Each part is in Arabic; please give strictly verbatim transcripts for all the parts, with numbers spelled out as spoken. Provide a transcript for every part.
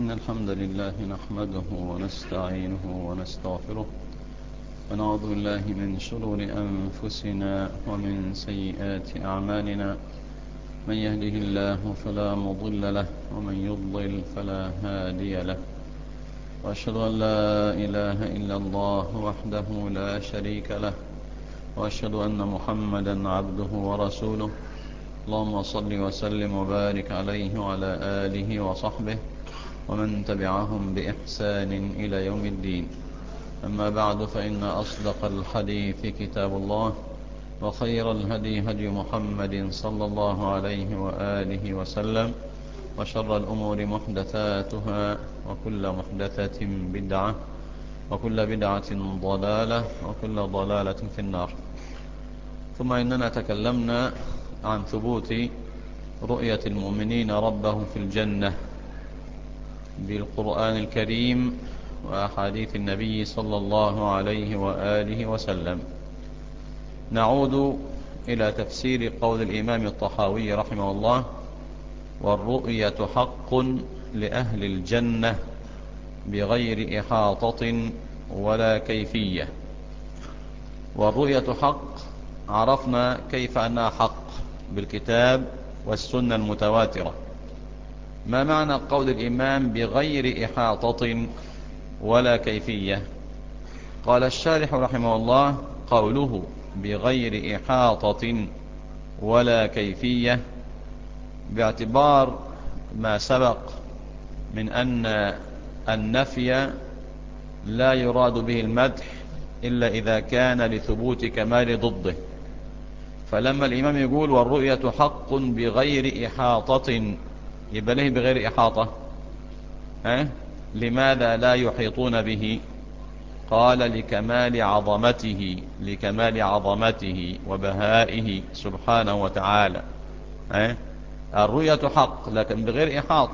إن الحمد لله نحمده ونستعينه ونستغفره ونعوذ بالله من شرور أنفسنا ومن سيئات أعمالنا. من يهده الله فلا مضل له ومن يضلل فلا هادي له، وأشهد أن لا إله إلا الله وحده لا شريك له، وأشهد أن محمدا عبده ورسوله. اللهم صل وسلم وبارك عليه وعلى آله وصحبه ومن تبعهم بإحسان إلى يوم الدين. أما بعد، فإن أصدق الحديث كتاب الله، وخير الهدي هدي محمد صلى الله عليه وآله وسلم، وشر الأمور محدثاتها، وكل محدثة بدعة، وكل بدعة ضلالة، وكل ضلالة في النار. ثم إننا تكلمنا عن ثبوت رؤية المؤمنين ربهم في الجنة بالقرآن الكريم وأحاديث النبي صلى الله عليه وآله وسلم. نعود إلى تفسير قول الإمام الطحاوي رحمه الله: والرؤية حق لأهل الجنة بغير إحاطة ولا كيفية. والرؤية حق، عرفنا كيف أنها حق بالكتاب والسنة المتواترة. ما معنى قول الإمام بغير إحاطة ولا كيفية؟ قال الشارح رحمه الله: قوله بغير إحاطة ولا كيفية باعتبار ما سبق من أن النفي لا يراد به المدح إلا إذا كان لثبوت كمال ضده. فلما الإمام يقول والرؤية حق بغير إحاطة، يبقى له بغير إحاطة؟ أه؟ لماذا لا يحيطون به؟ قال لكمال عظمته لكمال عظمته وبهائه سبحانه وتعالى. أه؟ الرؤية حق لكن بغير إحاطة،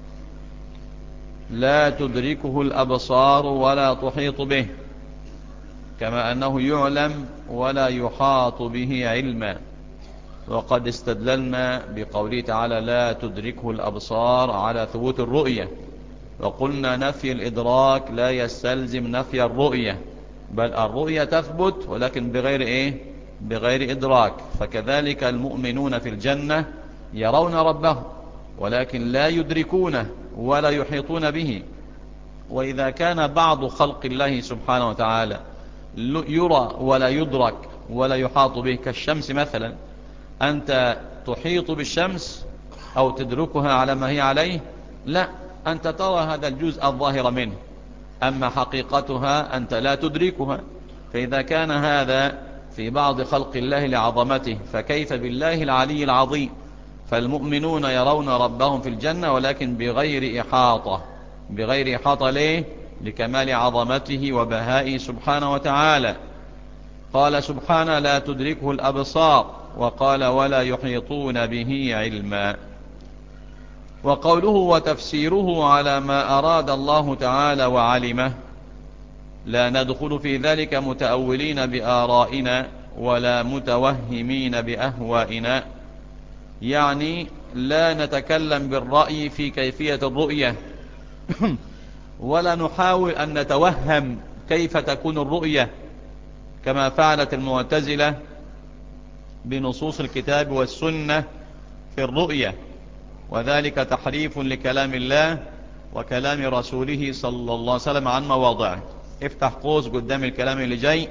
لا تدركه الأبصار ولا تحيط به، كما أنه يعلم ولا يحاط به علما. وقد استدللنا بقوله تعالى لا تدركه الأبصار على ثبوت الرؤية، وقلنا نفي الإدراك لا يستلزم نفي الرؤية، بل الرؤية تثبت ولكن بغير إيه؟ بغير إدراك. فكذلك المؤمنون في الجنة يرون ربهم ولكن لا يدركونه ولا يحيطون به. وإذا كان بعض خلق الله سبحانه وتعالى يرى ولا يدرك ولا يحاط به، كالشمس مثلا، أنت تحيط بالشمس أو تدركها على ما هي عليه؟ لا، أنت ترى هذا الجزء الظاهر منه، أما حقيقتها أنت لا تدركها. فإذا كان هذا في بعض خلق الله لعظمته، فكيف بالله العلي العظيم؟ فالمؤمنون يرون ربهم في الجنة ولكن بغير إحاطة. بغير إحاطة ليه؟ لكمال عظمته وبهائه سبحانه وتعالى. قال سبحانه لا تدركه الأبصار، وقال ولا يحيطون به علما. وقوله وتفسيره على ما أراد الله تعالى وعلمه، لا ندخل في ذلك متأولين بآرائنا ولا متوهمين بأهوائنا، يعني لا نتكلم بالرأي في كيفية الرؤية ولا نحاول أن نتوهم كيف تكون الرؤية كما فعلت المعتزلة بنصوص الكتاب والسنة في الرؤية، وذلك تحريف لكلام الله وكلام رسوله صلى الله عليه وسلم عن مواضعه. افتح قوس قدام الكلام اللي جاي.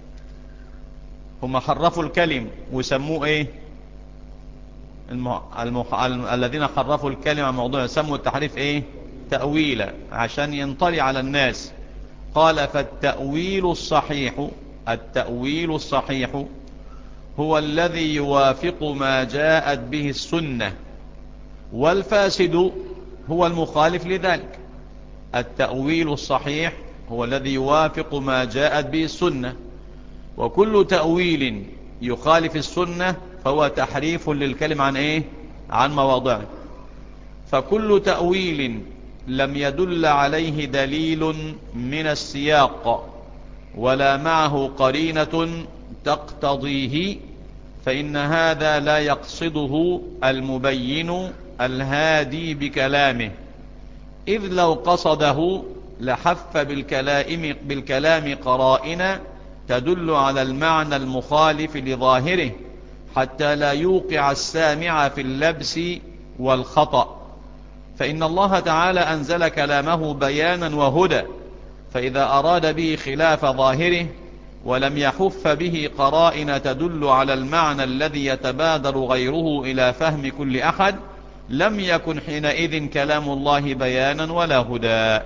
هم حرفوا الكلم وسموه ايه؟ المح... المح... الذين حرفوا الكلمة عن موضوعه سموا التحريف ايه؟ تأويلا، عشان ينطلي على الناس. قال فالتأويل الصحيح التأويل الصحيح هو الذي يوافق ما جاءت به السنة، والفاسد هو المخالف لذلك. التأويل الصحيح هو الذي يوافق ما جاءت به السنة، وكل تأويل يخالف السنة فهو تحريف للكلم عن ايه؟ عن مواضعه. فكل تأويل لم يدل عليه دليل من السياق ولا معه قرينة تقتضيه، فإن هذا لا يقصده المبين الهادي بكلامه، إذ لو قصده لحف بالكلام, بالكلام قرائن تدل على المعنى المخالف لظاهره حتى لا يوقع السامع في اللبس والخطأ. فإن الله تعالى أنزل كلامه بيانا وهدى، فإذا أراد به خلاف ظاهره ولم يحف به قرائن تدل على المعنى الذي يتبادر غيره إلى فهم كل أحد لم يكن حينئذ كلام الله بيانا ولا هدى.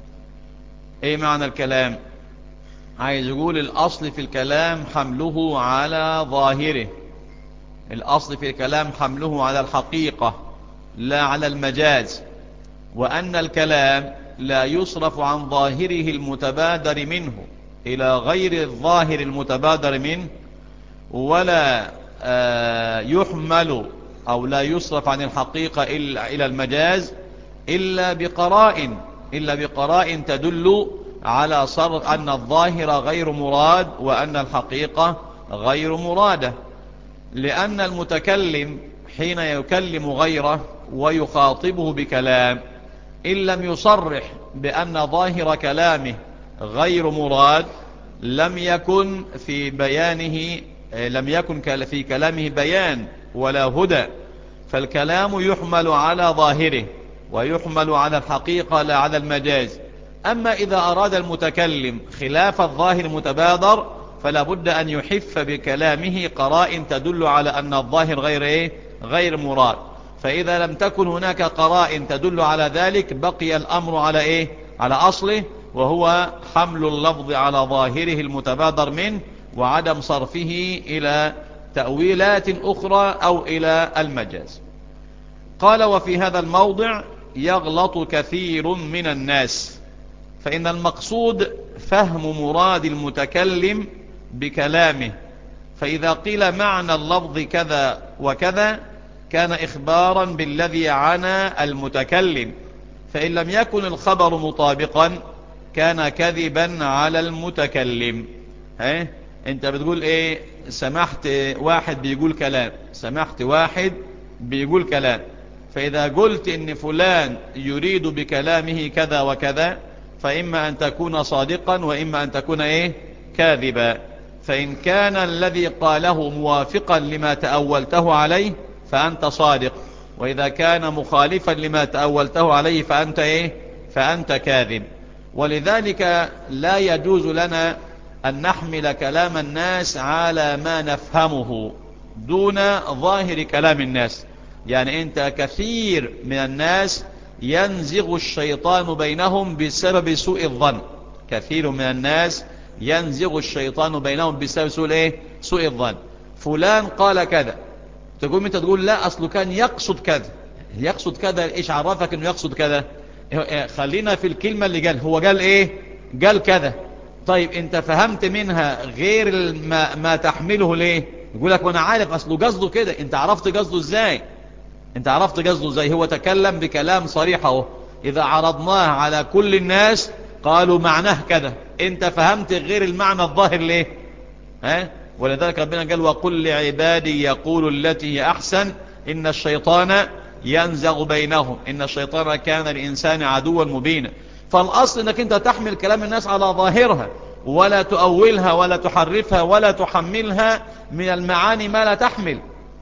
ايه معنى الكلام؟ عايز يقول الأصل في الكلام حمله على ظاهره، الأصل في الكلام حمله على الحقيقة لا على المجاز، وأن الكلام لا يصرف عن ظاهره المتبادر منه إلى غير الظاهر المتبادر منه، ولا يحمل أو لا يصرف عن الحقيقة إلى المجاز إلا بقرائن إلا بقرائن تدل على صرف أن الظاهر غير مراد وأن الحقيقة غير مرادة. لأن المتكلم حين يكلم غيره ويخاطبه بكلام إن لم يصرح بأن ظاهر كلامه غير مراد لم يكن في بيانه لم يكن في كلامه بيان ولا هدى. فالكلام يحمل على ظاهره ويحمل على الحقيقة لا على المجاز. أما إذا أراد المتكلم خلاف الظاهر المتبادر فلا بد أن يحف بكلامه قرائن تدل على أن الظاهر غير إيه؟ غير مراد. فإذا لم تكن هناك قرائن تدل على ذلك بقي الأمر على إيه؟ على أصله، وهو حمل اللفظ على ظاهره المتبادر منه وعدم صرفه إلى تأويلات أخرى أو إلى المجاز. قال: وفي هذا الموضع يغلط كثير من الناس، فإن المقصود فهم مراد المتكلم بكلامه، فإذا قيل معنى اللفظ كذا وكذا كان إخبارا بالذي عنى المتكلم، فإن لم يكن الخبر مطابقا كان كذبا على المتكلم. ها انت بتقول ايه؟ سمحت واحد بيقول كلام، سمحت واحد بيقول كلام، فإذا قلت ان فلان يريد بكلامه كذا وكذا فإما أن تكون صادقا وإما أن تكون ايه؟ كاذبا. فإن كان الذي قاله موافقا لما تأولته عليه فأنت صادق، وإذا كان مخالفا لما تأولته عليه فأنت ايه؟ فأنت كاذب. ولذلك لا يجوز لنا أن نحمل كلام الناس على ما نفهمه دون ظاهر كلام الناس. يعني أنت كثير من الناس ينزغ الشيطان بينهم بسبب سوء الظن، كثير من الناس ينزغ الشيطان بينهم بسبب سوء ايه؟ سوء الظن. فلان قال كذا، تقول انت تقول لا أصله كان يقصد كذا. يقصد كذا إيش عرفك أنه يقصد كذا؟ خلينا في الكلمة اللي قال، هو قال ايه؟ قال كذا. طيب انت فهمت منها غير ما, ما تحمله ليه؟ يقول لك وانا عارف اصله قصده كده. انت عرفت قصده ازاي؟ انت عرفت قصده ازاي؟ هو تكلم بكلام صريح اهو، اذا عرضناه على كل الناس قالوا معناه كذا، انت فهمت غير المعنى الظاهر ليه؟ ها؟ ولذلك ربنا قال: وقل لعبادي يقولوا التي هي احسن ان الشيطان ينزغ بينهم ان الشيطان كان الانسان عدوا مبينا. فالأصل أنك أنت تحمل كلام الناس على ظاهرها ولا تؤولها ولا تحرفها ولا تحملها من المعاني ما لا تحمل.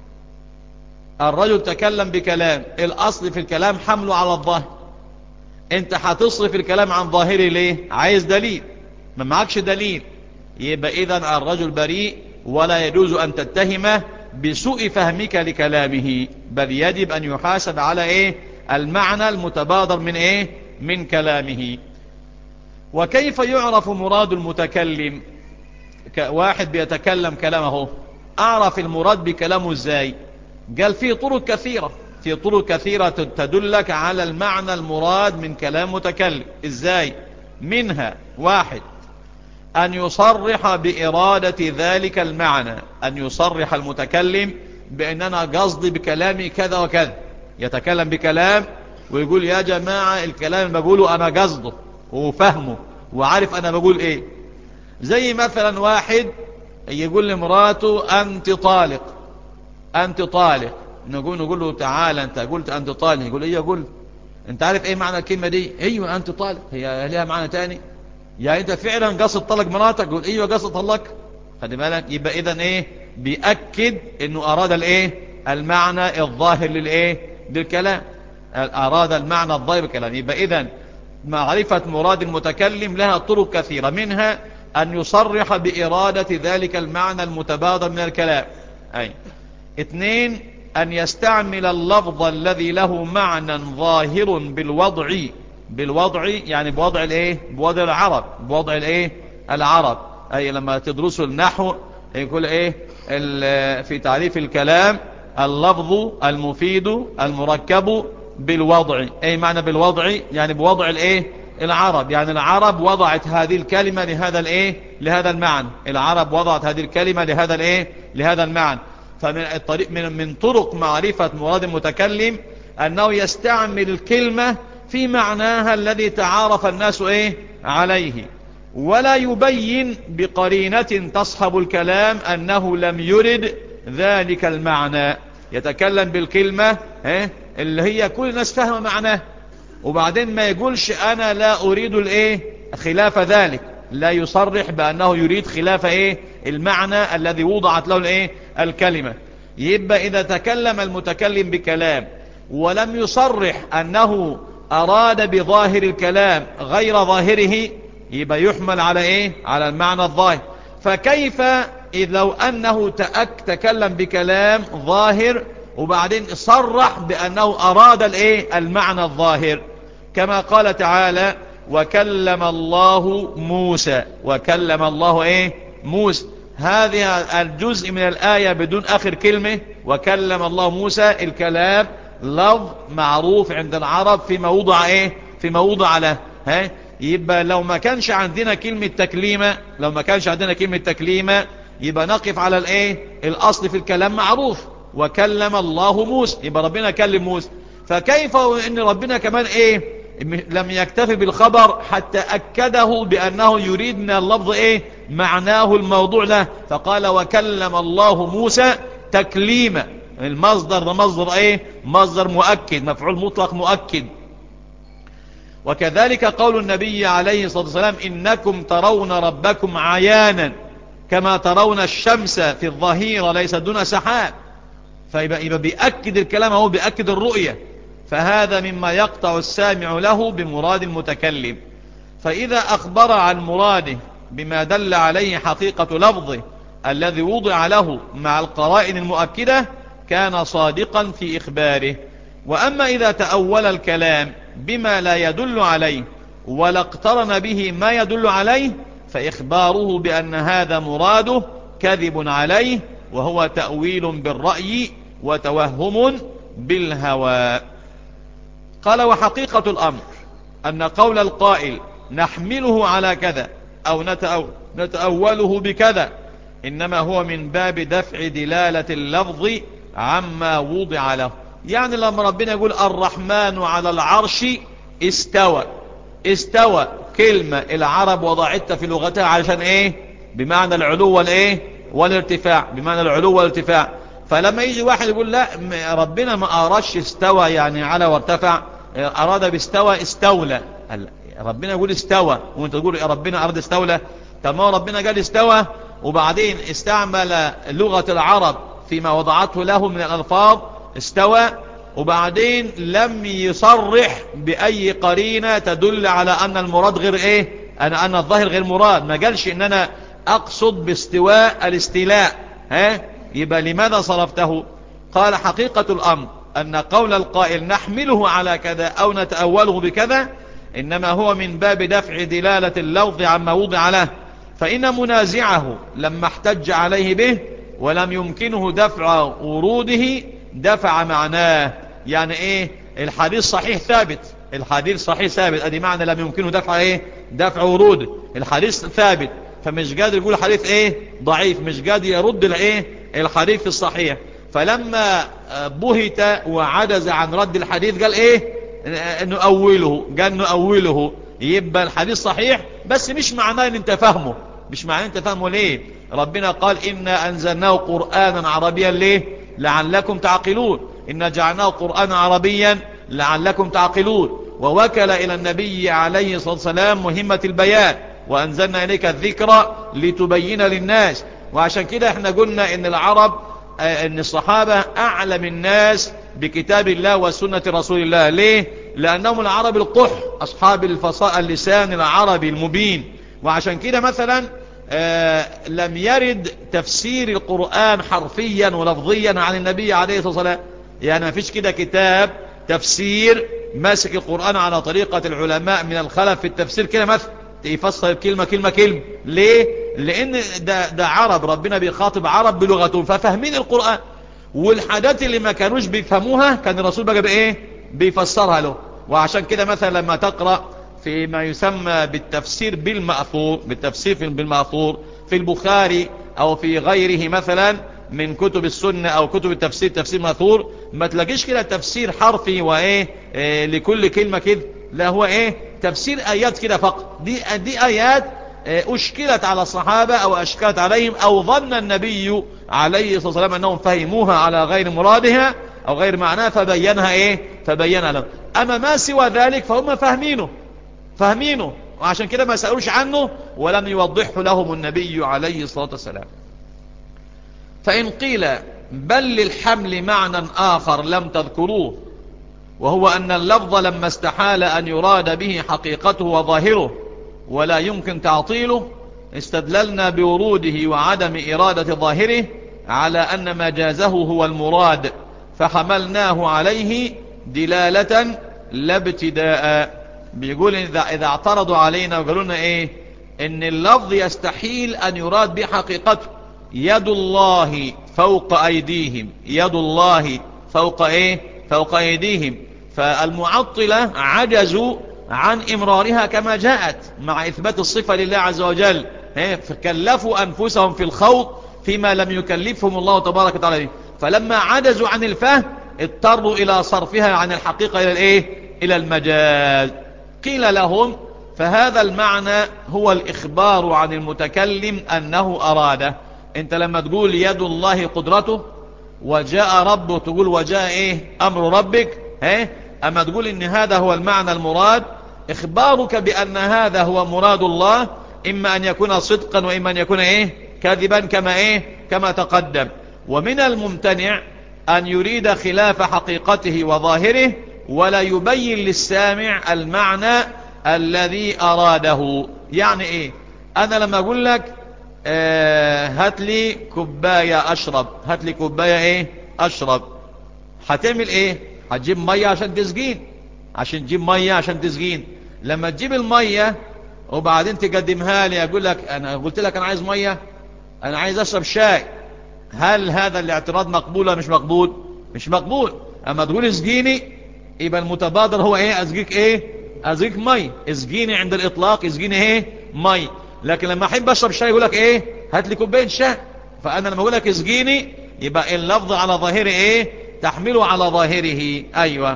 الرجل تكلم بكلام، الأصل في الكلام حمله على الظاهر. أنت هتصرف الكلام عن ظاهره ليه؟ عايز دليل، ما معكش دليل، يبقى إذن الرجل بريء ولا يجوز أن تتهمه بسوء فهمك لكلامه، بل يجب أن يحاسب على إيه؟ المعنى المتبادر من إيه؟ من كلامه. وكيف يعرف مراد المتكلم؟ واحد بيتكلم كلامه، أعرف المراد بكلامه ازاي؟ قال في طرق كثيرة في طرق كثيرة تدلك على المعنى المراد من كلام متكلم. ازاي؟ منها: واحد، أن يصرح بإرادة ذلك المعنى، أن يصرح المتكلم بأننا قصدي بكلامي كذا وكذا. يتكلم بكلام ويقول يا جماعة الكلام اللي بقوله أنا قصده وفهمه وعارف أنا بقول إيه. زي مثلا واحد يقول لمراته أنت طالق، أنت طالق، نقول نقول له تعالى أنت قلت أنت طالق، يقول إيه؟ يقول انت عارف ايه معنى الكلمة دي؟ ايوه انت طالق. هي ليها معنى تاني؟ يعني انت فعلا قصد طلق مراتك؟ قول ايوه قصد طلق. خلي بالك، يبقى اذا ايه؟ بيأكد انه اراد الايه؟ المعنى الظاهر للايه؟ للكلام. اراد المعنى الظاهر بالكلام. يبقى اذا معرفة مراد المتكلم لها طرق كثيرة، منها ان يصرح بارادة ذلك المعنى المتبادر من الكلام. اي اثنين، ان يستعمل اللفظ الذي له معنى ظاهر بالوضع. بالوضع يعني بوضع الايه؟ بوضع العرب، بوضع الايه؟ العرب. اي لما تدرسوا النحو يقول ايه في تعريف الكلام؟ اللفظ المفيد المركب بالوضع. اي معنى بالوضع؟ يعني بوضع الايه؟ العرب. يعني العرب وضعت هذه الكلمة لهذا الايه؟ لهذا المعنى. العرب وضعت هذه الكلمة لهذا الايه؟ لهذا المعنى. فمن الطريق من من طرق معرفة مراد المتكلم انه يستعمل الكلمة في معناها الذي تعارف الناس ايه؟ عليه، ولا يبين بقرينة تصحب الكلام انه لم يرد ذلك المعنى. يتكلم بالكلمة ايه؟ اللي هي كل الناس فاهمة معناه، وبعدين ما يقولش انا لا اريد الايه؟ خلاف ذلك. لا يصرح بانه يريد خلاف ايه؟ المعنى الذي وضعت له الايه؟ الكلمة. يبقى اذا تكلم المتكلم بكلام ولم يصرح انه اراد بظاهر الكلام غير ظاهره، يبقى يحمل على ايه؟ على المعنى الظاهر. فكيف اذ لو انه تأك تكلم بكلام ظاهر وبعدين صرح بانه اراد الايه؟ المعنى الظاهر، كما قال تعالى وكلم الله موسى. وكلم الله ايه؟ موسى. هذه الجزء من الآية بدون آخر كلمة وكلم الله موسى، الكلام لفظ معروف عند العرب في موضع ايه؟ في موضع له. ها؟ يبقى لو ما كانش عندنا كلمة تكليمة، لو ما كانش عندنا كلمة تكليمة يبقى نقف على الايه؟ الاصل في الكلام معروف وكلم الله موسى، يبقى ربنا كلم موسى. فكيف ان ربنا كمان ايه؟ لم يكتفي بالخبر حتى اكده بانه يريد من اللفظ ايه؟ معناه الموضوع له، فقال وكلم الله موسى تكليما. المصدر ده مصدر ايه؟ مصدر مؤكد، مفعول مطلق مؤكد. وكذلك قول النبي عليه الصلاة والسلام إنكم ترون ربكم عيانا كما ترون الشمس في الظهيرة ليس دون سحاب. فيبقى يبقى بيأكد الكلام، هو بيأكد الرؤية. فهذا مما يقطع السامع له بمراد المتكلم. فإذا أخبر عن مراده بما دل عليه حقيقة لفظه الذي وضع له مع القرائن المؤكدة كان صادقا في إخباره. وأما إذا تأول الكلام بما لا يدل عليه ولا اقترن به ما يدل عليه فإخباره بأن هذا مراده كذب عليه، وهو تأويل بالرأي وتوهم بالهوى. قال وحقيقة الأمر أن قول القائل نحمله على كذا أو نتأوله بكذا إنما هو من باب دفع دلالة اللفظ عما وضع له. يعني لما ربنا يقول الرحمن على العرش استوى، استوى كلمة العرب وضعتها في لغتها علشان ايه؟ بمعنى العلو والايه؟ والارتفاع، بمعنى العلو والارتفاع. فلما يجي واحد يقول لا ربنا ما أرادش استوى يعني على وارتفع، أراد باستوى استولى. ربنا يقول استوى وانت تقول يا ربنا أراد استولى. طب ما ربنا قال استوى وبعدين استعمل لغة العرب فيما وضعته له من الألفاظ استوى، وبعدين لم يصرح بأي قرينة تدل على أن المراد غير إيه؟ أن, أن الظاهر غير مراد. ما قالش إن أنا أقصد باستواء الاستيلاء. ها؟ يبقى لماذا صرفته؟ قال حقيقة الأمر أن قول القائل نحمله على كذا أو نتأوله بكذا إنما هو من باب دفع دلالة اللفظ عما وضع له. فإن منازعه لما احتج عليه به ولم يمكنه دفع وروده دفع معناه. يعني ايه؟ الحديث صحيح ثابت، الحديث صحيح ثابت، ادي معنى لم يمكنه دفع ايه؟ دفع وروده. الحديث ثابت فمش قادر يقول حديث ايه؟ ضعيف، مش قادر يرد الايه؟ الحديث الصحيح. فلما بهت وعجز عن رد الحديث قال ايه؟ نؤوله، قال نؤوله. يبقى الحديث صحيح بس مش معناه ان انت فاهمه، مش معناه انت فاهمه. ليه؟ ربنا قال إنا أنزلناه قرآنا عربيا ليه؟ لعلكم تعقلون. إن جعلناه قرآنا عربيا لعلكم تعقلون. ووكل إلى النبي عليه الصلاة والسلام مهمة البيان، وأنزلنا إليك الذكر لتبين للناس. وعشان كده احنا قلنا ان العرب ان الصحابة اعلم الناس بكتاب الله وسنة رسول الله. ليه؟ لانهم العرب القح، اصحاب الفصاء اللسان العربي المبين. وعشان كده مثلا آه لم يرد تفسير القرآن حرفيا ولفظيا عن النبي عليه الصلاة والسلام. يعني ما فيش كده كتاب تفسير ماسك القرآن على طريقة العلماء من الخلف في التفسير كده مثلا يفسر كلمة كلمة كلمة. ليه؟ لان ده, ده عرب، ربنا بيخاطب عرب بلغتهم ففهمين القرآن، والحاجات اللي ما كانوش بيفهموها كان الرسول بقى بايه بيفسرها له. وعشان كده مثلا لما تقرأ في ما يسمى بالتفسير بالمأثور، بالتفسير بالمأثور في البخاري او في غيره مثلا من كتب السنة او كتب التفسير، تفسير مأثور، ما تلاقيش كده تفسير حرفي وايه إيه لكل كلمة كده، لا هو ايه تفسير ايات كده فقط. دي, دي ايات اشكلت على الصحابة او اشكلت عليهم او ظن النبي عليه الصلاة والسلام انهم فهموها على غير مرادها او غير معناها فبينها ايه فبينها لهم. اما ما سوى ذلك فهم فاهمينه فاهمينه وعشان كده ما سألوش عنه ولم يوضحه لهم النبي عليه الصلاة والسلام. فإن قيل بل للحمل معنى آخر لم تذكروه، وهو أن اللفظ لما استحال أن يراد به حقيقته وظاهره ولا يمكن تعطيله، استدللنا بوروده وعدم إرادة ظاهره على أن مجازه هو المراد، فحملناه عليه دلالة لا ابتداء. بيقول إذا, إذا اعترضوا علينا وقالوا لنا إيه إن اللفظ يستحيل أن يراد بحقيقته، يد الله فوق أيديهم، يد الله فوق إيه فوق أيديهم، فالمعطلة عجزوا عن إمرارها كما جاءت مع إثبات الصفة لله عز وجل، فكلفوا أنفسهم في الخوض فيما لم يكلفهم الله تبارك وتعالى، فلما عجزوا عن الفهم اضطروا إلى صرفها عن الحقيقة إلى الإيه إلى المجاز. قيل لهم فهذا المعنى هو الإخبار عن المتكلم أنه أراده. انت لما تقول يد الله قدرته وجاء ربه تقول وجاء ايه امر ربك، ها اما تقول ان هذا هو المعنى المراد، اخبارك بان هذا هو مراد الله اما ان يكون صدقا واما ان يكون ايه كاذبا كما ايه كما تقدم. ومن الممتنع ان يريد خلاف حقيقته وظاهره ولا يبين للسامع المعنى الذي اراده. يعني ايه؟ انا لما اقول لك آه هات لي كوباية اشرب، هات لي كوباية ايه اشرب، هتعمل ايه؟ هتجيب مية عشان تسقين، عشان تجيب مية عشان تسقين. لما تجيب المية وبعدين تقدمها لي اقول لك انا قلت لك انا عايز مية، انا عايز اشرب شاي، هل هذا الاعتراض مقبول ولا مش مقبول؟ مش مقبول. اما تقول اسقيني يبقى المتبادر هو ايه اسقيك ايه اسقيك مية، اسقيني عند الاطلاق اسقيني ايه مية. لكن لما احب اشرب شاي يقول لك ايه هات لي كوبايه شاي. فانا لما اقول لك اسقيني يبقى اللفظ على ظاهره ايه تحمله على ظاهره. ايوه.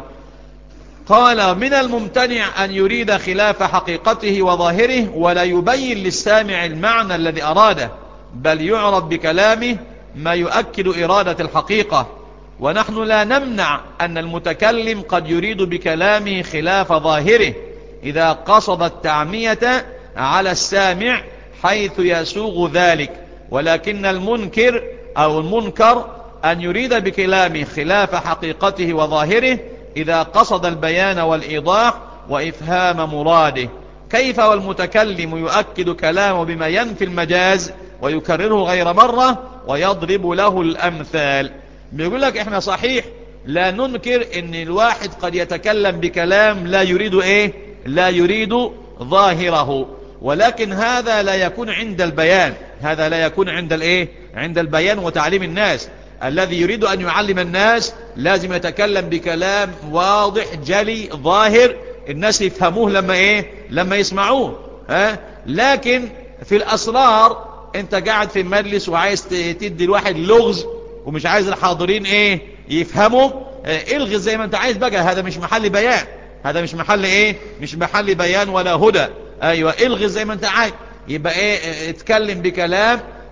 قال من الممتنع ان يريد خلاف حقيقته وظاهره ولا يبين للسامع المعنى الذي اراده، بل يعرف بكلامه ما يؤكد اراده الحقيقه. ونحن لا نمنع ان المتكلم قد يريد بكلامه خلاف ظاهره اذا قصد التعمية على السامع حيث يسوغ ذلك، ولكن المنكر أو المنكر أن يريد بكلامه خلاف حقيقته وظاهره إذا قصد البيان والإيضاح وإفهام مراده. كيف والمتكلم يؤكد كلامه بما ينفي المجاز ويكرره غير مرة ويضرب له الأمثال. بيقول لك احنا صحيح لا ننكر ان الواحد قد يتكلم بكلام لا يريد ايه لا يريد ظاهره، ولكن هذا لا يكون عند البيان، هذا لا يكون عند الايه عند البيان وتعليم الناس. الذي يريد ان يعلم الناس لازم يتكلم بكلام واضح جلي ظاهر الناس يفهموه لما ايه لما يسمعوه. ها لكن في الاسرار انت قاعد في المجلس وعايز تدي الواحد لغز ومش عايز الحاضرين ايه يفهموا، اه الغز زي ما انت عايز بقى، هذا مش محل بيان، هذا مش محل ايه مش محل بيان ولا هدى. ايوه الغز زي ما انت عايز. يبقى ايه اتكلم بكلام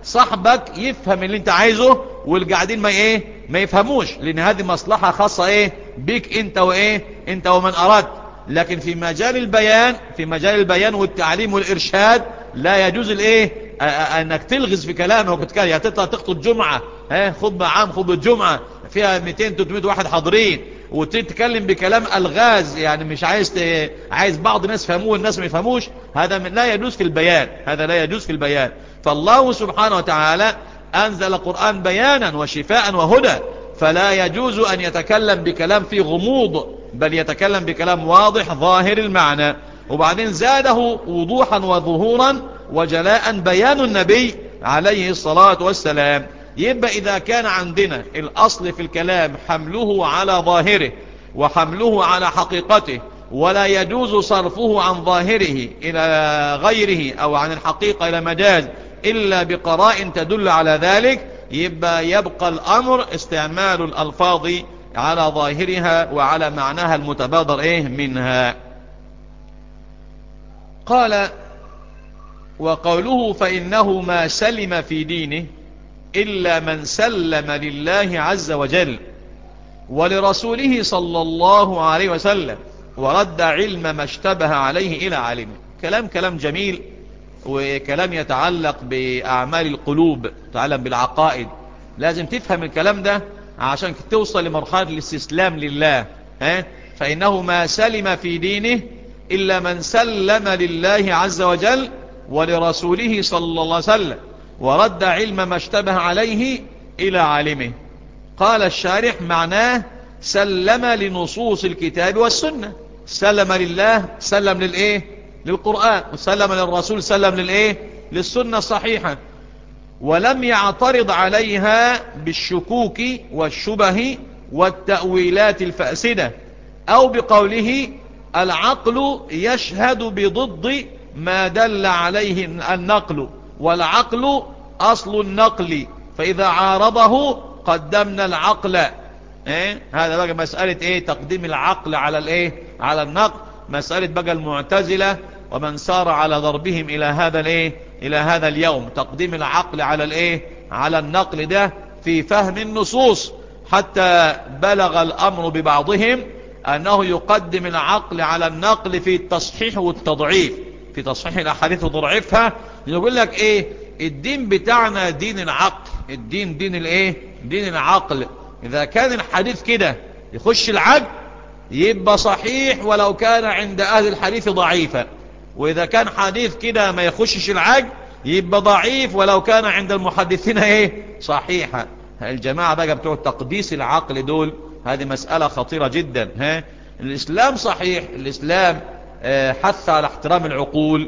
صاحبك يفهم اللي انت عايزه والقاعدين ما ايه ما يفهموش، لان هذه مصلحة خاصة ايه بيك انت وايه انت ومن اردت. لكن في مجال البيان في مجال البيان والتعليم والارشاد لا يجوز الايه انك تلغز في كلامه وتتكلم. يعني تطلع تخطب جمعة ها خطبة عام خطبة جمعة فيها مئتين ثلاثمائة واحد حاضرين وتتكلم بكلام الغاز، يعني مش عايز ت... عايز بعض الناس يفهموه والناس ما يفهموش، هذا لا يجوز في البيان، هذا لا يجوز في البيان. فالله سبحانه وتعالى أنزل القرآن بيانا وشفاء وهدى، فلا يجوز أن يتكلم بكلام فيه غموض، بل يتكلم بكلام واضح ظاهر المعنى. وبعدين زاده وضوحا وظهورا وجلاء بيان النبي عليه الصلاة والسلام. يبقى إذا كان عندنا الأصل في الكلام حمله على ظاهره وحمله على حقيقته، ولا يجوز صرفه عن ظاهره إلى غيره أو عن الحقيقة إلى مجاز إلا بقراء تدل على ذلك، يبقى يبقى الأمر استعمال الألفاظ على ظاهرها وعلى معناها المتبادر إيه منها. قال وقوله فإنه ما سلم في دينه إلا من سلم لله عز وجل ولرسوله صلى الله عليه وسلم ورد علم ما اشتبه عليه إلى عالمه. كلام كلام جميل، وكلام يتعلق بأعمال القلوب، يتعلق بالعقائد. لازم تفهم الكلام ده عشان توصل لمرحلة الاستسلام لله. ها؟ فإنه ما سلم في دينه إلا من سلم لله عز وجل ولرسوله صلى الله عليه وسلم ورد علم ما اشتبه عليه إلى عالمه. قال الشارح معناه سلم لنصوص الكتاب والسنة، سلم لله سلم للإيه للقرآن، وسلم للرسول سلم للإيه للسنة الصحيحة، ولم يعترض عليها بالشكوك والشبه والتأويلات الفاسدة، أو بقوله العقل يشهد بضد ما دل عليه النقل، والعقل أصل النقل فإذا عارضه قدمنا العقل. إيه؟ هذا بقى مسألة إيه تقديم العقل على الإيه على النقل، مسألة بقى المعتزلة ومن سار على ضربهم إلى هذا الإيه إلى هذا اليوم، تقديم العقل على الإيه على النقل. ده في فهم النصوص، حتى بلغ الأمر ببعضهم أنه يقدم العقل على النقل في التصحيح والتضعيف، في تصحيح الأحاديث وضعفها. يقول لك إيه الدين بتاعنا دين العقل، الدين دين الإيه دين العقل. إذا كان الحديث كده يخش العقل يبقى صحيح ولو كان عند أهل الحديث ضعيفا، وإذا كان حديث كده ما يخشش العقل يبقى ضعيف ولو كان عند المحدثين إيه صحيحا. الجماعة بقى بتوع تقديس العقل دول، هذه مسألة خطيرة جدا. ها الإسلام صحيح، الإسلام حث على احترام العقول،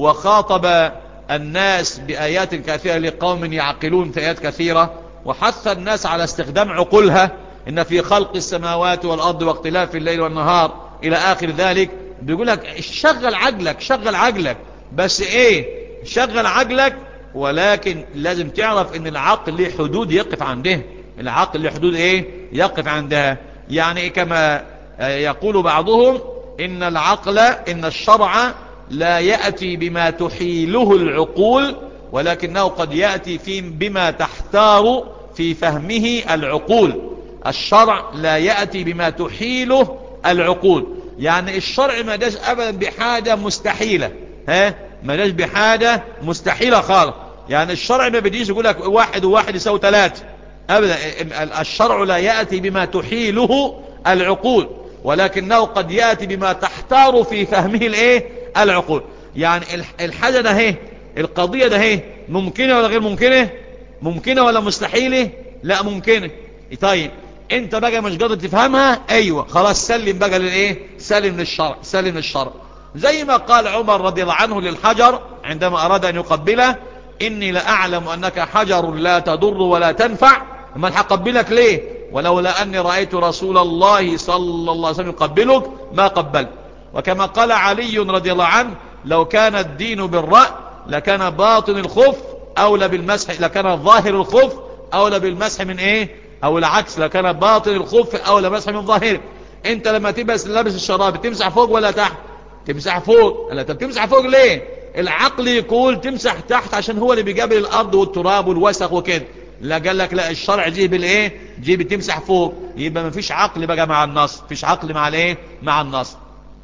وخاطب الناس بآيات كثيرة لقوم يعقلون في آيات كثيرة، وحث الناس على استخدام عقولها، إن في خلق السماوات والأرض واختلاف الليل والنهار إلى آخر ذلك. بيقول لك شغل عقلك شغل عقلك، بس إيه شغل عقلك، ولكن لازم تعرف إن العقل له حدود يقف عندها، العقل له حدود إيه يقف عندها. يعني كما يقول بعضهم إن العقل إن الشرع لا يأتي بما تحيله العقول، ولكنه قد يأتي في بما تحتار في فهمه العقول. الشرع لا يأتي بما تحيله العقول، يعني الشرع ما جاش أبدا بحاجة مستحيلة، ها ما جاش بحاجة مستحيلة خالص. يعني الشرع ما بديش يقول لك واحد وواحد يساوي ثلاثة أبدا. الشرع لا يأتي بما تحيله العقول، ولكنه قد يأتي بما تحتار في فهمه الايه العقول. يعني الحاجة ده هي القضية ده هي ممكنة ولا غير ممكنة، ممكنة ولا مستحيلة، لا ممكنة. طيب انت بقى مش قادر تفهمها، ايوه خلاص سلم بقى للايه سلم للشرع سلم للشرع. زي ما قال عمر رضي الله عنه للحجر عندما اراد ان يقبله اني لأعلم انك حجر لا تضر ولا تنفع، ما هقبلك ليه ولولا اني رأيت رسول الله صلى الله عليه وسلم يقبلك ما قبلت. وكما قال علي رضي الله عنه لو كان الدين بالرأي لكان باطن الخف اولى بالمسح، لكان ظاهر الخف اولى بالمسح من ايه، او العكس لكان باطن الخف اولى مسح من ظاهره. انت لما تبقى لابس الشراب تمسح فوق ولا تحت؟ تمسح فوق. لا انت بتمسح فوق ليه؟ العقل يقول تمسح تحت عشان هو اللي بيقابل الارض والتراب والوسخ وكده. لا، قال لك لا، الشرع جيب الايه، جيب تمسح فوق. يبقى مفيش عقل بقى مع النص، مفيش عقل مع الايه، مع النص.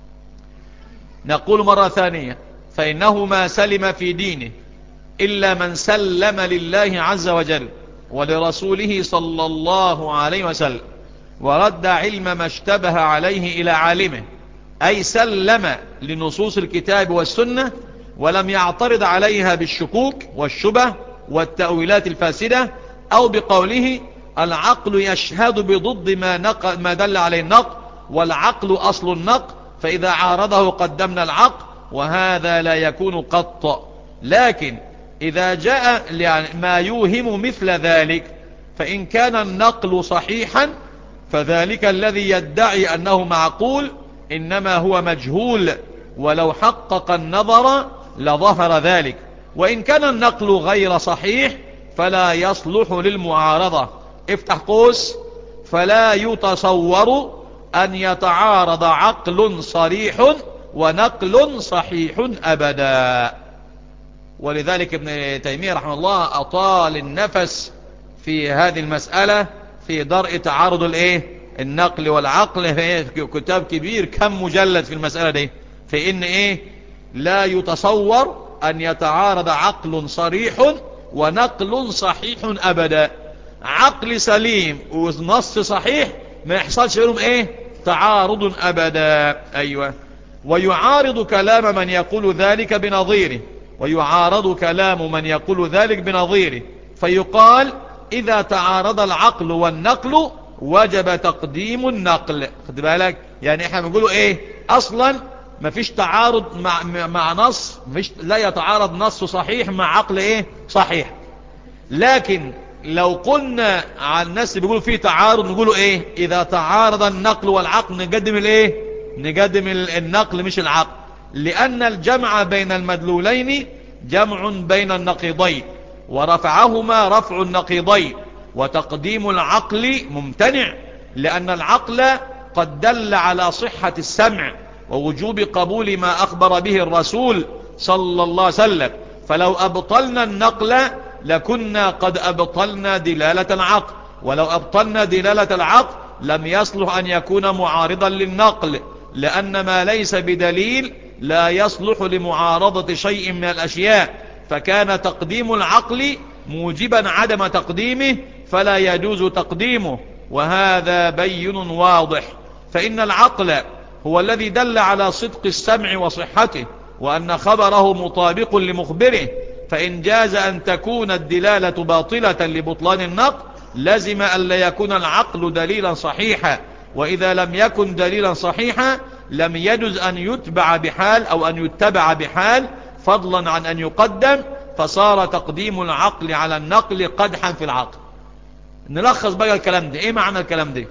نقول مرة ثانية: فإنه ما سلم في دينه إلا من سلم لله عز وجل ولرسوله صلى الله عليه وسلم، ورد علم ما اشتبه عليه إلى عالمه، أي سلم لنصوص الكتاب والسنة ولم يعترض عليها بالشكوك والشبه والتأويلات الفاسدة، أو بقوله العقل يشهد بضد ما, نقل ما دل عليه النقل، والعقل أصل النقل، فإذا عارضه قدمنا العقل، وهذا لا يكون قط. لكن إذا جاء يعني ما يوهم مثل ذلك، فإن كان النقل صحيحا فذلك الذي يدعي أنه معقول إنما هو مجهول، ولو حقق النظر لظهر ذلك. وإن كان النقل غير صحيح فلا يصلح للمعارضة. افتح قوس: فلا يتصور أن يتعارض عقل صريح ونقل صحيح أبدا. ولذلك ابن تيمية رحمه الله أطال النفس في هذه المسألة في درء تعارض الايه النقل والعقل، في كتاب كبير كم مجلد في المسألة دي، في ان ايه لا يتصور ان يتعارض عقل صريح ونقل صحيح ابدا. عقل سليم ونص صحيح ما يحصلش بينهم ايه تعارض ابدا. ايوه. ويعارض كلام من يقول ذلك بنظيره، ويعارض كلام من يقول ذلك بنظيره، فيقال إذا تعارض العقل والنقل وجب تقديم النقل. خد بالك، يعني احنا بنقوله ايه اصلا مفيش تعارض مع, مع نص، مفيش لا يتعارض نص صحيح مع عقل ايه صحيح. لكن لو قلنا على الناس اللي بيقولوا فيه تعارض نقوله ايه اذا تعارض النقل والعقل نقدم الايه نقدم النقل مش العقل، لان الجمع بين المدلولين جمع بين النقيضين، ورفعهما رفع النقيضين، وتقديم العقل ممتنع، لأن العقل قد دل على صحة السمع ووجوب قبول ما أخبر به الرسول صلى الله عليه وسلم. فلو أبطلنا النقل لكنا قد أبطلنا دلالة العقل، ولو أبطلنا دلالة العقل لم يصلح أن يكون معارضا للنقل، لأن ما ليس بدليل لا يصلح لمعارضة شيء من الأشياء، فكان تقديم العقل موجبا عدم تقديمه فلا يجوز تقديمه، وهذا بين واضح. فإن العقل هو الذي دل على صدق السمع وصحته، وأن خبره مطابق لمخبره، فإن جاز أن تكون الدلالة باطلة لبطلان النقل لزم أن لا يكون العقل دليلا صحيحا، وإذا لم يكن دليلا صحيحا لم يجوز أن يتبع بحال أو أن يتبع بحال، فضلا عن أن يقدم، فصار تقديم العقل على النقل قدحا في العقل. نلخص بقى الكلام ده. ايه معنى الكلام ده؟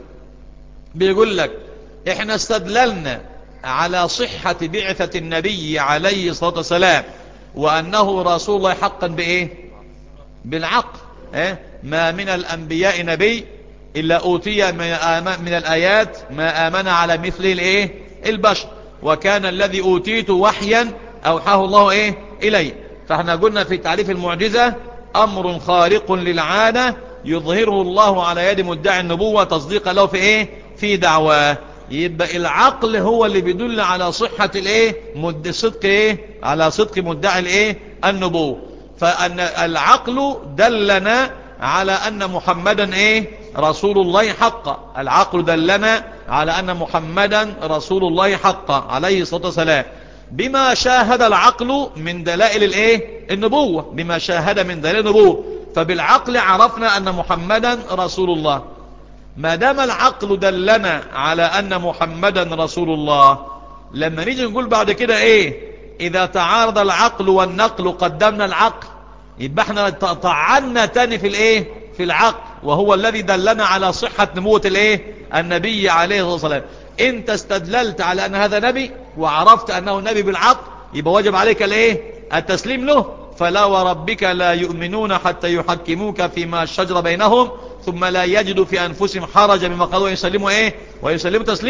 بيقول لك احنا استدللنا على صحة بعثة النبي عليه الصلاة والسلام وأنه رسول الله حقا بإيه؟ بالعقل. إيه؟ ما من الأنبياء نبي إلا أوتي من الآيات ما آمن على مثل الإيه؟ البشر، وكان الذي أوتيت وحيا أوحاه الله إيه؟ إليه. فاحنا قلنا في تعريف المعجزة أمر خارق للعادة يظهره الله على يد مدعي النبوة تصديقا له في إيه؟ في دعواه. يبقى العقل هو اللي بيدل على صحة الايه مد صدق ايه على صدق مدعي الايه النبوة. فان العقل دلنا على ان محمدا ايه رسول الله حقا. العقل دلنا على ان محمدا رسول الله حقا عليه الصلاة والسلام، بما شاهد العقل من دلائل الايه النبوة، بما شاهد من دلائل النبوة. فبالعقل عرفنا ان محمدا رسول الله. ما دام العقل دلنا على أن محمدا رسول الله، لما نيجي نقول بعد كده إيه إذا تعارض العقل والنقل قدمنا العقل، يبقى احنا طعنا تاني في الإيه في العقل، وهو الذي دلنا على صحة نبوة الإيه النبي عليه الصلاة والسلام. انت استدللت على أن هذا نبي وعرفت أنه نبي بالعقل، يبقى واجب عليك الإيه التسليم له. فلا وربك لا يؤمنون حتى يحكموك فيما شجر بينهم ثم لا يجدوا في أنفسهم حرجا مما قالوا ويسلموا إيه ويسلموا تسليم.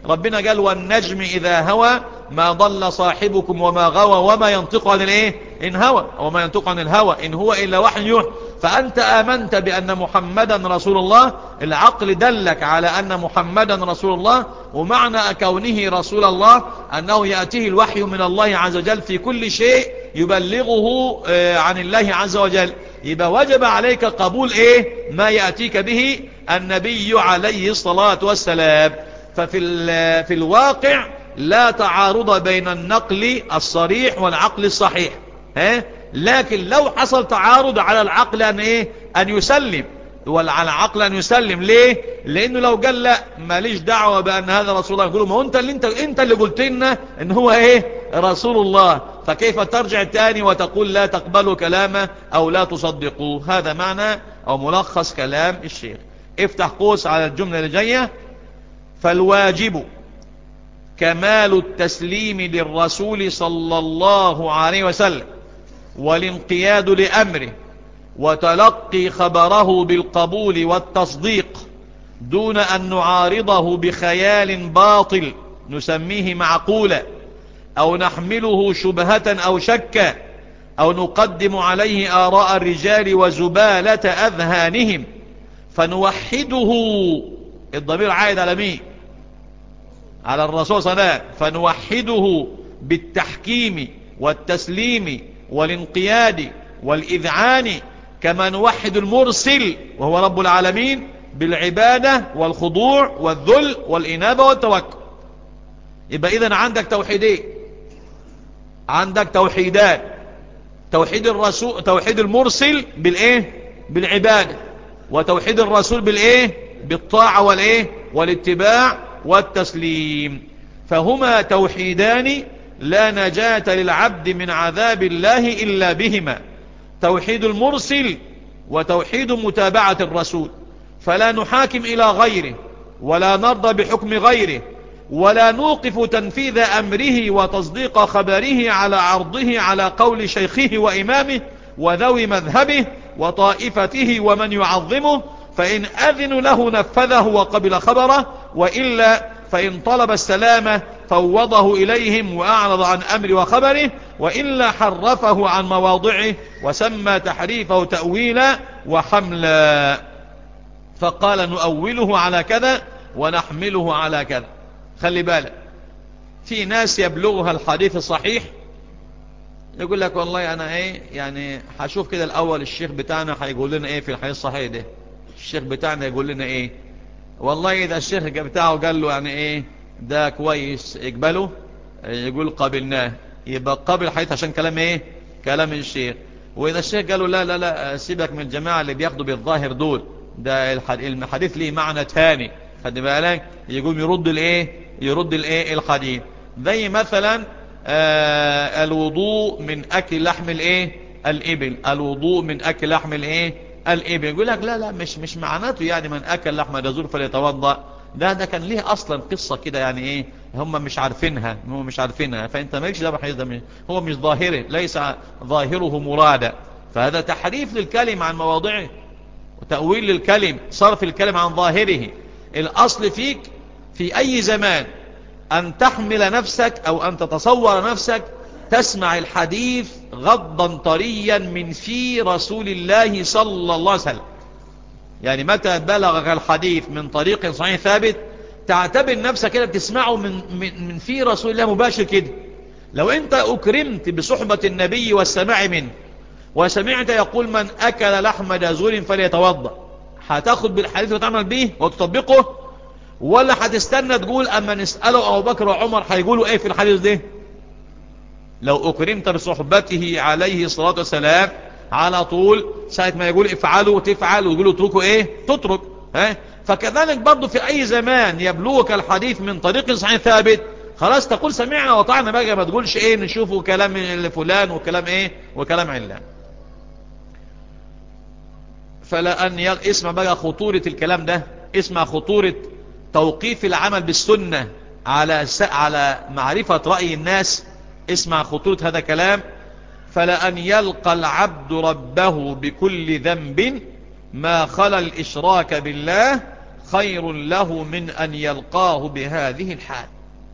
ربنا قال والنجم إذا هوى ما ضل صاحبكم وما غوى وما ينطق عن الايه إن هوى وما ينطق عن الهوى إن هو إلا وحي يوحى. فأنت آمنت بأن محمدا رسول الله، العقل دلك على أن محمدا رسول الله، ومعنى كونه رسول الله أنه يأتيه الوحي من الله عز وجل في كل شيء يبلغه عن الله عز وجل. يبقى وجب عليك قبول ايه ما يأتيك به النبي عليه الصلاة والسلام. ففي في الواقع لا تعارض بين النقل الصريح والعقل الصحيح، ها؟ لكن لو حصل تعارض على العقل أن إيه أن يسلم، وعلى العقل أن يسلم. ليه؟ لأنه لو قال لا ماليش دعوة بأن هذا رسول الله، يقولوا ما أنت اللي أنت أنت اللي قلت لنا إن هو إيه رسول الله، فكيف ترجع تاني وتقول لا تقبلوا كلامه أو لا تصدقوا؟ هذا معنى أو ملخص كلام الشيخ. افتح قوس على الجملة اللي جاية. فالواجب كمال التسليم للرسول صلى الله عليه وسلم والانقياد لأمره وتلقي خبره بالقبول والتصديق دون أن نعارضه بخيال باطل نسميه معقولا أو نحمله شبهة أو شكا أو نقدم عليه آراء الرجال وزبالة أذهانهم فنوحده. الضمير عائد على مين؟ على الرسول صلى الله عليه وسلم. فنوحده بالتحكيم والتسليم والانقياد والإذعان كما نوحد المرسل وهو رب العالمين بالعبادة والخضوع والذل والإنابة والتوكل. يبقى إذن عندك توحيدين، عندك توحيدان: توحيد الرسول توحيد المرسل بالإيه بالعبادة، وتوحيد الرسول بالإيه بالطاعة والإيه والاتباع والتسليم. فهما توحيدان لا نجاة للعبد من عذاب الله إلا بهما: توحيد المرسل وتوحيد متابعة الرسول. فلا نحاكم إلى غيره ولا نرضى بحكم غيره ولا نوقف تنفيذ أمره وتصديق خبره على عرضه على قول شيخه وإمامه وذوي مذهبه وطائفته ومن يعظمه، فإن أذن له نفذه وقبل خبره، وإلا فإن طلب السلامة فوضه إليهم وأعرض عن أمر وخبره، وإلا حرفه عن مواضعه وسمى تحريفه تأويلا وحملا. فقال نؤوله على كذا ونحمله على كذا. خلي بالك، في ناس يبلغها الحديث الصحيح يقول لك والله أنا إيه يعني هشوف كده الأول الشيخ بتاعنا هيقول لنا إيه في الحديث الصحيح ده، الشيخ بتاعنا يقول لنا إيه. والله إذا الشيخ بتاعه قال له يعني إيه ده كويس اقبله، يقول قبلناه، يبقى قبل الحديث عشان كلام إيه كلام الشيخ. وإذا الشيخ قال له لا لا لا سيبك من الجماعة اللي بياخدوا بالظاهر دول، ده الحديث ليه معنى تاني، خد بالك، يقوم يرد الايه يرد الايه الحديث. زي مثلا آه الوضوء من اكل لحم الايه الابل، الوضوء من اكل لحم الايه الابل، يقول لك لا لا مش مش معناته يعني من اكل لحم جزور فليتوضا. ده ده كان ليه اصلا قصة كده يعني ايه هم مش عارفينها هم مش عارفينها فانت مالكش دعوه بالحديث ده، هو مش ظاهره، ليس ظاهره مرادا. فهذا تحريف للكلم عن مواضعه وتأويل للكلم، صرف الكلم عن ظاهره. الأصل فيك في أي زمان أن تحمل نفسك أو أن تتصور نفسك تسمع الحديث غضا طريا من في رسول الله صلى الله عليه وسلم. يعني متى بلغك الحديث من طريق صحيح ثابت تعتبر نفسك كده بتسمعه من, من, من في رسول الله مباشر كده. لو أنت أكرمت بصحبة النبي والسماع منه وسمعت يقول من أكل لحم جزور فليتوضأ، هتاخد بالحديث وتعمل به وتطبقه، ولا هتستنى تقول أما نسأله أبو بكر وعمر هيقولوا إيه في الحديث ده؟ لو أكرمت بصحبته عليه الصلاة والسلام على طول ساعة ما يقول افعلوا تفعل ويقولوا اتركوا إيه تترك. ها؟ فكذلك برضو في أي زمان يبلغك الحديث من طريق صحيح ثابت خلاص تقول سمعنا وطعنا بقى، ما تقولش إيه نشوفوا كلام فلان وكلام إيه وكلام علان. فلا أن يغ... اسمع بقى خطورة الكلام ده، اسمع خطورة توقيف العمل بالسنة على س... على معرفة رأي الناس. اسمع خطورة هذا كلام. فلا أن يلقى العبد ربه بكل ذنب ما خلا الإشراك بالله خير له من أن يلقاه بهذه الحال.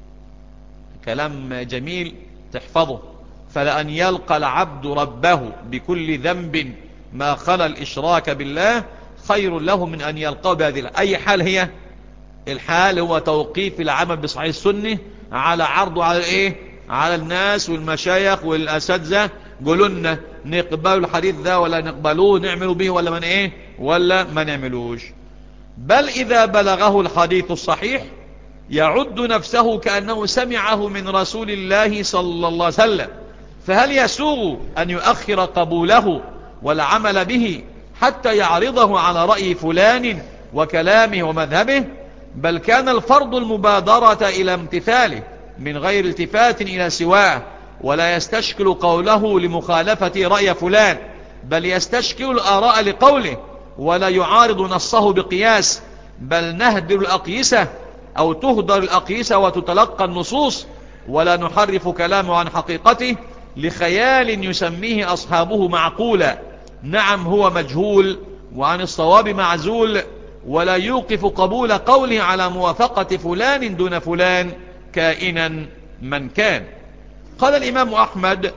كلام جميل تحفظه. فلأن يلقى العبد ربه بكل ذنب ما خلا الإشراك بالله خير له من أن يلقاه بهذه الحال. أي حال هي؟ الحال هو توقيف العمل بصحيح السنة على عرضه على ايه؟ على الناس والمشايخ والأساتذة. قولوا لنا نقبلوا الحديث ده ولا نقبلوه، نعملوا به ولا من ايه ولا ما نعملوش. بل إذا بلغه الحديث الصحيح يعد نفسه كأنه سمعه من رسول الله صلى الله عليه وسلم. فهل يسوغ أن يؤخر قبوله والعمل به حتى يعرضه على رأي فلان وكلامه ومذهبه؟ بل كان الفرض المبادرة إلى امتثاله من غير التفات إلى سواه، ولا يستشكل قوله لمخالفة رأي فلان، بل يستشكل الآراء لقوله، ولا يعارض نصه بقياس، بل نهدر الأقيسة أو تهدر الأقيسة وتتلقى النصوص، ولا نحرف كلامه عن حقيقته لخيال يسميه أصحابه معقولا. نعم هو مجهول وعن الصواب معزول، ولا يوقف قبول قوله على موافقة فلان دون فلان كائنا من كان. قال الإمام أحمد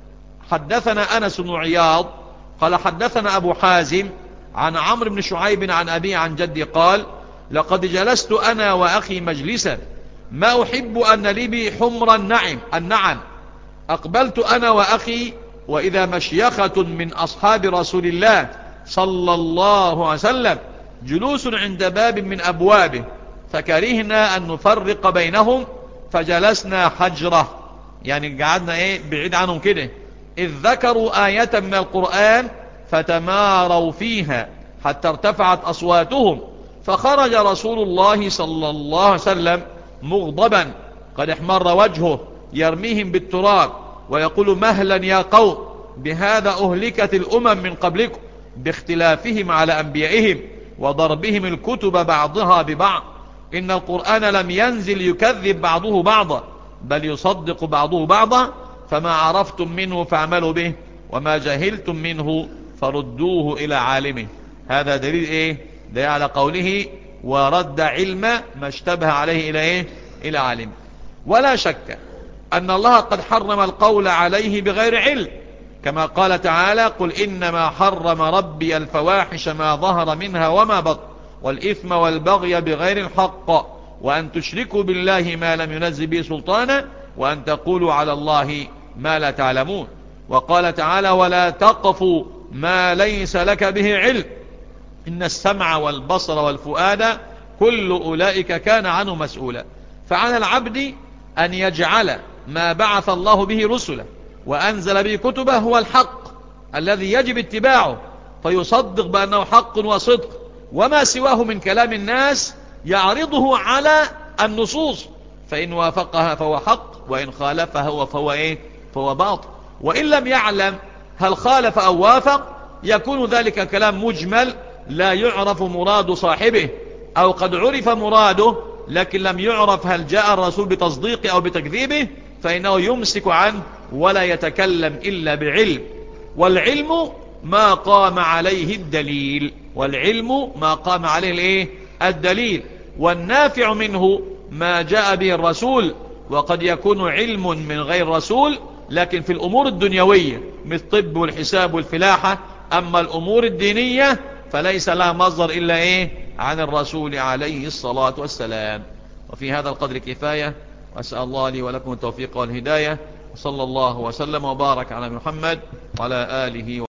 حدثنا أنس بن عياض قال حدثنا أبو حازم عن عمرو بن شعيب عن أبي عن جدي قال لقد جلست أنا وأخي مجلسا ما أحب أن لي بي حمر النعم النعم أقبلت أنا وأخي وإذا مشيخة من أصحاب رسول الله صلى الله عليه وسلم جلوس عند باب من أبوابه، فكرهنا أن نفرق بينهم فجلسنا حجرة، يعني قعدنا ايه بعيد عنهم كده، إذ ذكروا آية من القرآن فتماروا فيها حتى ارتفعت أصواتهم، فخرج رسول الله صلى الله عليه وسلم مغضبا قد احمر وجهه يرميهم بالتراب ويقول مهلا يا قوم، بهذا أهلكت الأمم من قبلكم باختلافهم على أنبيائهم وضربهم الكتب بعضها ببعض، إن القرآن لم ينزل يكذب بعضه بعضا بل يصدق بعضه بعضا، فما عرفتم منه فاعملوا به وما جهلتم منه فردوه إلى عالمه. هذا دليل إيه؟ دليل على قوله ورد علم ما اشتبه عليه إلى إيه؟ إلى عالمه. ولا شك أن الله قد حرم القول عليه بغير علم، كما قال تعالى قل إنما حرم ربي الفواحش ما ظهر منها وما بطن والإثم والبغي بغير الحق وأن تشركوا بالله ما لم ينزل به سلطانا وأن تقولوا على الله ما لا تعلمون. وقال تعالى ولا تقف ما ليس لك به علم إن السمع والبصر والفؤاد كل أولئك كان عنه مسؤولا. فعلى العبد أن يجعل ما بعث الله به رسله وأنزل به كتبه هو الحق الذي يجب اتباعه، فيصدق بأنه حق وصدق، وما سواه من كلام الناس يعرضه على النصوص، فإن وافقها فهو حق وإن خالفها فهو إيه؟ فهو باطل. وإن لم يعلم هل خالف أو وافق يكون ذلك كلام مجمل لا يعرف مراد صاحبه، أو قد عرف مراده لكن لم يعرف هل جاء الرسول بتصديقه أو بتكذيبه، فإنه يمسك عنه ولا يتكلم إلا بعلم. والعلم ما قام عليه الدليل، والعلم ما قام عليه الايه؟ الدليل. والنافع منه ما جاء به الرسول، وقد يكون علم من غير رسول لكن في الأمور الدنيوية مثل الطب والحساب والفلاحة، أما الأمور الدينية فليس لها مصدر إلا إيه؟ عن الرسول عليه الصلاة والسلام. وفي هذا القدر كفاية، وأسأل الله لي ولكم التوفيق والهداية، وصلى الله وسلم وبارك على محمد وعلى آله